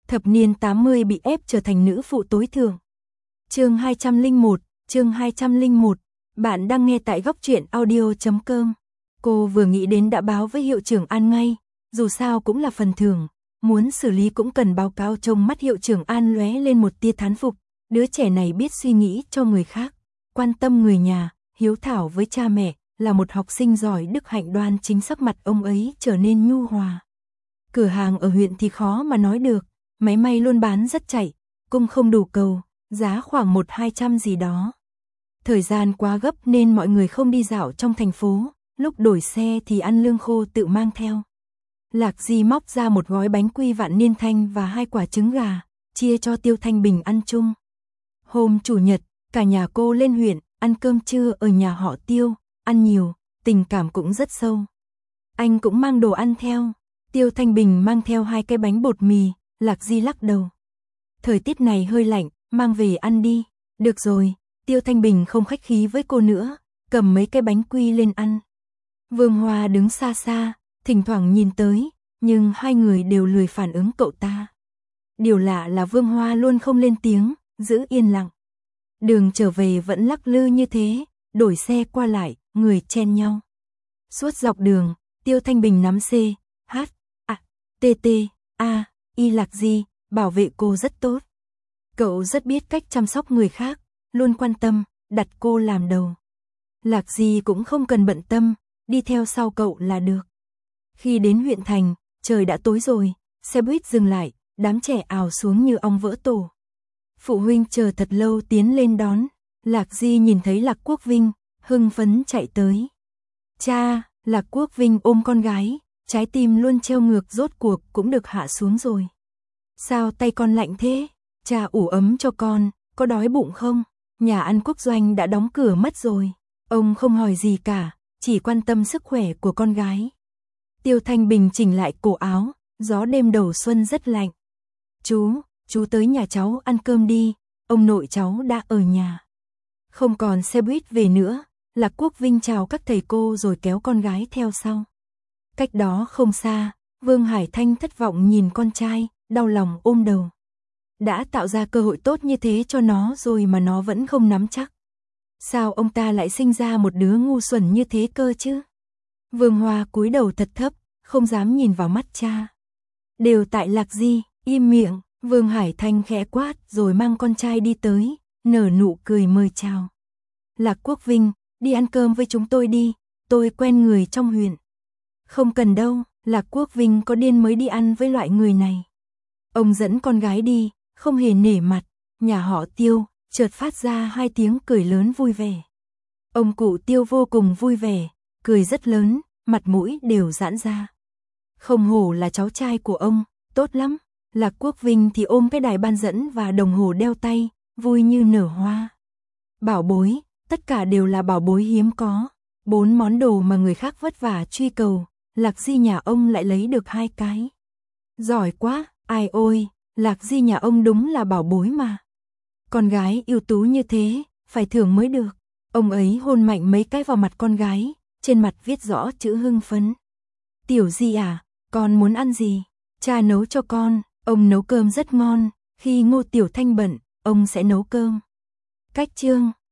Thập niên 80 bị ép trở thành nữ phụ tối thượng. Chương 201, bạn đang nghe tại góc truyện audio.com. Cô vừa nghĩ đến đã báo với hiệu trưởng An ngay, dù sao cũng là phần thưởng, muốn xử lý cũng cần báo cáo. Trong mắt hiệu trưởng An lóe lên một tia thán phục, đứa trẻ này biết suy nghĩ cho người khác, quan tâm người nhà, hiếu thảo với cha mẹ, là một học sinh giỏi đức hạnh đoan chính. Sắc mặt ông ấy trở nên nhu hòa. Cửa hàng ở huyện thì khó mà nói được, máy may luôn bán rất chạy, cung không đủ cầu, giá khoảng 100-200 gì đó. Thời gian quá gấp nên mọi người không đi dạo trong thành phố, lúc đổi xe thì ăn lương khô tự mang theo. Lạc Di móc ra một gói bánh quy Vạn Niên Thanh và 2 quả trứng gà, chia cho Tiêu Thanh Bình ăn chung. Hôm chủ nhật, cả nhà cô lên huyện, ăn cơm trưa ở nhà họ Tiêu, ăn nhiều, tình cảm cũng rất sâu. Anh cũng mang đồ ăn theo. Tiêu Thanh Bình mang theo 2 cái bánh bột mì, Lạc Di lắc đầu. Thời tiết này hơi lạnh, mang về ăn đi. Được rồi, Tiêu Thanh Bình không khách khí với cô nữa, cầm mấy cái bánh quy lên ăn. Vương Hoa đứng xa xa, thỉnh thoảng nhìn tới, nhưng hai người đều lười phản ứng cậu ta. Điều lạ là Vương Hoa luôn không lên tiếng, giữ yên lặng. Đường trở về vẫn lắc lư như thế, đổi xe qua lại, người chen nhau. Suốt dọc đường, Tiêu Thanh Bình nắm C, H, A, T, T, A, I Lạc Di, bảo vệ cô rất tốt. Cậu rất biết cách chăm sóc người khác, luôn quan tâm, đặt cô làm đầu. Lạc Di cũng không cần bận tâm, đi theo sau cậu là được. Khi đến huyện thành, trời đã tối rồi, xe buýt dừng lại, đám trẻ ào xuống như ong vỡ tổ. Phụ huynh chờ thật lâu tiến lên đón, Lạc Di nhìn thấy Lạc Quốc Vinh, hưng phấn chạy tới. Cha, Lạc Quốc Vinh ôm con gái, trái tim luôn treo ngược, rốt cuộc cũng được hạ xuống rồi. Sao tay con lạnh thế? Cha ủ ấm cho con, có đói bụng không? Nhà ăn Quốc Doanh đã đóng cửa mất rồi. Ông không hỏi gì cả, chỉ quan tâm sức khỏe của con gái. Tiêu Thanh Bình chỉnh lại cổ áo, gió đêm đầu xuân rất lạnh. Chú tới nhà cháu ăn cơm đi, ông nội cháu đã ở nhà. Không còn xe buýt về nữa, Lạc Quốc Vinh chào các thầy cô rồi kéo con gái theo sau. Cách đó không xa, Vương Hải Thanh thất vọng nhìn con trai, đau lòng ôm đầu. Đã tạo ra cơ hội tốt như thế cho nó rồi mà nó vẫn không nắm chắc. Sao ông ta lại sinh ra một đứa ngu xuẩn như thế cơ chứ? Vương Hoa cúi đầu thật thấp, không dám nhìn vào mắt cha. Đều tại Lạc Di, im miệng. Vương Hải Thanh khẽ quát rồi mang con trai đi tới, nở nụ cười mời chào. Lạc Quốc Vinh, đi ăn cơm với chúng tôi đi, tôi quen người trong huyện. Không cần đâu, Lạc Quốc Vinh có điên mới đi ăn với loại người này. Ông dẫn con gái đi, không hề nể mặt. Nhà họ Tiêu chợt phát ra 2 tiếng cười lớn vui vẻ. Ông cụ Tiêu vô cùng vui vẻ, cười rất lớn, mặt mũi đều giãn ra. Không hổ là cháu trai của ông, tốt lắm. Lạc Quốc Vinh thì ôm cái đài ban dẫn và đồng hồ đeo tay, vui như nở hoa. Bảo bối, tất cả đều là bảo bối hiếm có. 4 món đồ mà người khác vất vả truy cầu, Lạc Di nhà ông lại lấy được 2 cái. Giỏi quá, ai ôi, Lạc Di nhà ông đúng là bảo bối mà. Con gái ưu tú như thế, phải thưởng mới được. Ông ấy hôn mạnh mấy cái vào mặt con gái, trên mặt viết rõ chữ hưng phấn. Tiểu Di à, con muốn ăn gì? Cha nấu cho con. Ông nấu cơm rất ngon, khi Ngô Tiểu Thanh bận, ông sẽ nấu cơm. Cách chương